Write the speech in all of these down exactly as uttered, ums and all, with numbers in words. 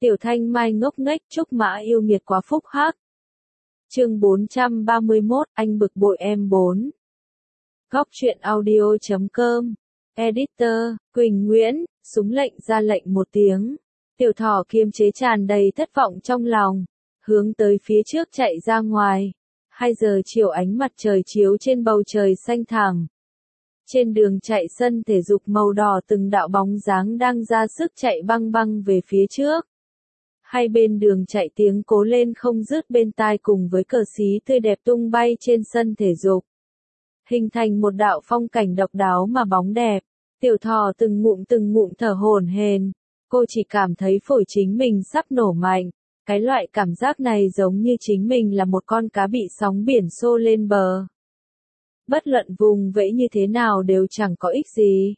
Tiểu Thanh Mai ngốc nghếch, Trúc Mã yêu nghiệt quá phúc hắc. Chương bốn trăm ba mươi mốt, anh bực bội em bốn. Góc truyện audio chấm com. Editor, Quỳnh Nguyễn, súng lệnh ra lệnh một tiếng. Tiểu Thỏ kiềm chế tràn đầy thất vọng trong lòng, hướng tới phía trước chạy ra ngoài. Hai giờ chiều ánh mặt trời chiếu trên bầu trời xanh thẳm. Trên đường chạy sân thể dục màu đỏ từng đạo bóng dáng đang ra sức chạy băng băng về phía trước. Hai bên đường chạy tiếng cố lên không dứt bên tai cùng với cờ xí tươi đẹp tung bay trên sân thể dục. Hình thành một đạo phong cảnh độc đáo mà bóng đẹp. Tiểu Thỏ từng ngụm từng ngụm thở hổn hển. Cô chỉ cảm thấy phổi chính mình sắp nổ mạnh. Cái loại cảm giác này giống như chính mình là một con cá bị sóng biển xô lên bờ. Bất luận vùng vẫy như thế nào đều chẳng có ích gì.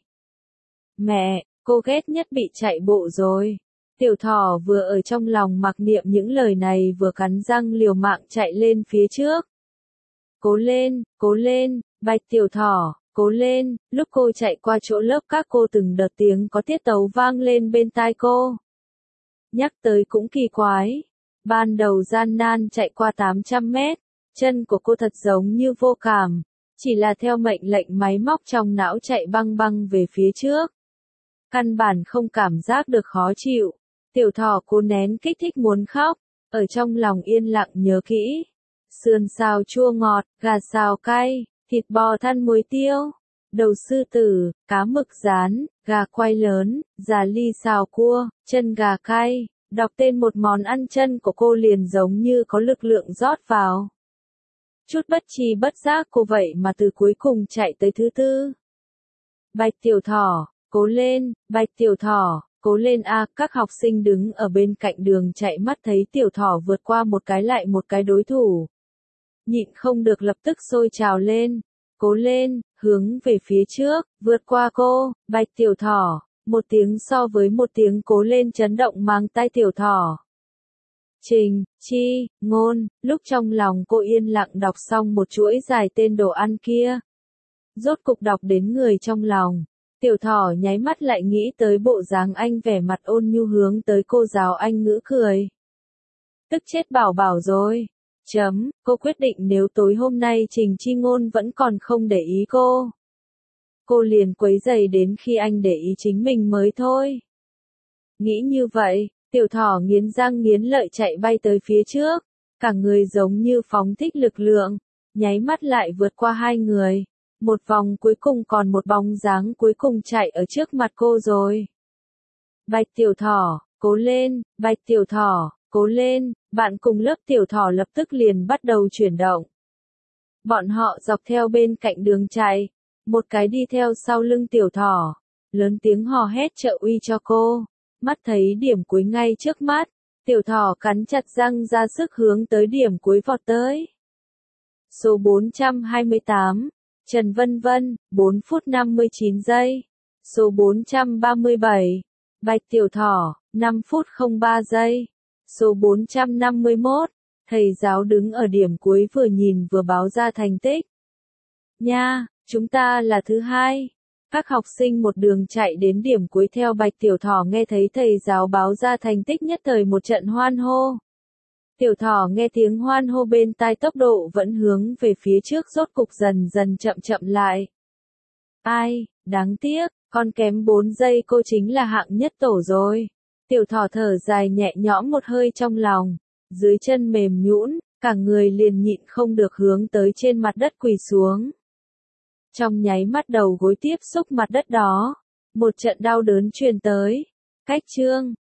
Mẹ, cô ghét nhất bị chạy bộ rồi. Tiểu Thỏ vừa ở trong lòng mặc niệm những lời này vừa cắn răng liều mạng chạy lên phía trước. Cố lên, cố lên, Bạch Tiểu Thỏ, cố lên. Lúc cô chạy qua chỗ lớp các cô từng đợt tiếng có tiết tấu vang lên bên tai cô. Nhắc tới cũng kỳ quái. Ban đầu gian nan chạy qua tám trăm mét, chân của cô thật giống như vô cảm. Chỉ là theo mệnh lệnh máy móc trong não chạy băng băng về phía trước. Căn bản không cảm giác được khó chịu. Tiểu Thỏ cố nén kích thích muốn khóc, ở trong lòng yên lặng nhớ kỹ. Sườn xào chua ngọt, gà xào cay, thịt bò than muối tiêu, đầu sư tử, cá mực rán, gà quay lớn, già ly xào cua, chân gà cay. Đọc tên một món ăn chân của cô liền giống như có lực lượng rót vào. Chút bất tri bất giác cô vậy mà từ cuối cùng chạy tới thứ tư. Bạch Tiểu Thỏ, cố lên, Bạch Tiểu Thỏ, cố lên a. À, các học sinh đứng ở bên cạnh đường chạy mắt thấy Tiểu Thỏ vượt qua một cái lại một cái đối thủ. Nhịn không được lập tức sôi trào lên. Cố lên, hướng về phía trước, vượt qua cô, Bạch Tiểu Thỏ. Một tiếng so với một tiếng cố lên chấn động mang tai Tiểu Thỏ. Trình, chi, ngôn, lúc trong lòng cô yên lặng đọc xong một chuỗi dài tên đồ ăn kia. Rốt cục đọc đến người trong lòng. Tiểu Thỏ nháy mắt lại nghĩ tới bộ dáng anh vẻ mặt ôn nhu hướng tới cô giáo Anh ngữ cười. Tức chết bảo bảo rồi. Chấm, cô quyết định nếu tối hôm nay Trình Chi Ngôn vẫn còn không để ý cô. Cô liền quấy rầy đến khi anh để ý chính mình mới thôi. Nghĩ như vậy, Tiểu Thỏ nghiến răng nghiến lợi chạy bay tới phía trước. Cả người giống như phóng thích lực lượng, nháy mắt lại vượt qua hai người. Một vòng cuối cùng còn một bóng dáng cuối cùng chạy ở trước mặt cô rồi. Bạch Tiểu Thỏ, cố lên, Bạch Tiểu Thỏ, cố lên. Bạn cùng lớp Tiểu Thỏ lập tức liền bắt đầu chuyển động. Bọn họ dọc theo bên cạnh đường chạy. Một cái đi theo sau lưng Tiểu Thỏ, lớn tiếng hò hét trợ uy cho cô. Mắt thấy điểm cuối ngay trước mắt, Tiểu Thỏ cắn chặt răng ra sức hướng tới điểm cuối vọt tới. Số bốn trăm hai mươi tám, Trần Vân Vân, bốn phút năm mươi chín giây. Số bốn trăm ba mươi bảy, Bạch Tiểu Thỏ, năm phút không ba giây. Số bốn trăm năm mươi mốt, thầy giáo đứng ở điểm cuối vừa nhìn vừa báo ra thành tích. Nha! Chúng ta là thứ hai. Các học sinh một đường chạy đến điểm cuối theo Bạch Tiểu Thỏ nghe thấy thầy giáo báo ra thành tích nhất thời một trận hoan hô. Tiểu Thỏ nghe tiếng hoan hô bên tai tốc độ vẫn hướng về phía trước rốt cục dần dần chậm chậm lại. Ai, đáng tiếc, con kém bốn giây cô chính là hạng nhất tổ rồi. Tiểu Thỏ thở dài nhẹ nhõm một hơi trong lòng, dưới chân mềm nhũn, cả người liền nhịn không được hướng tới trên mặt đất quỳ xuống. Trong nháy mắt đầu gối tiếp xúc mặt đất đó, một trận đau đớn truyền tới. Cách chương,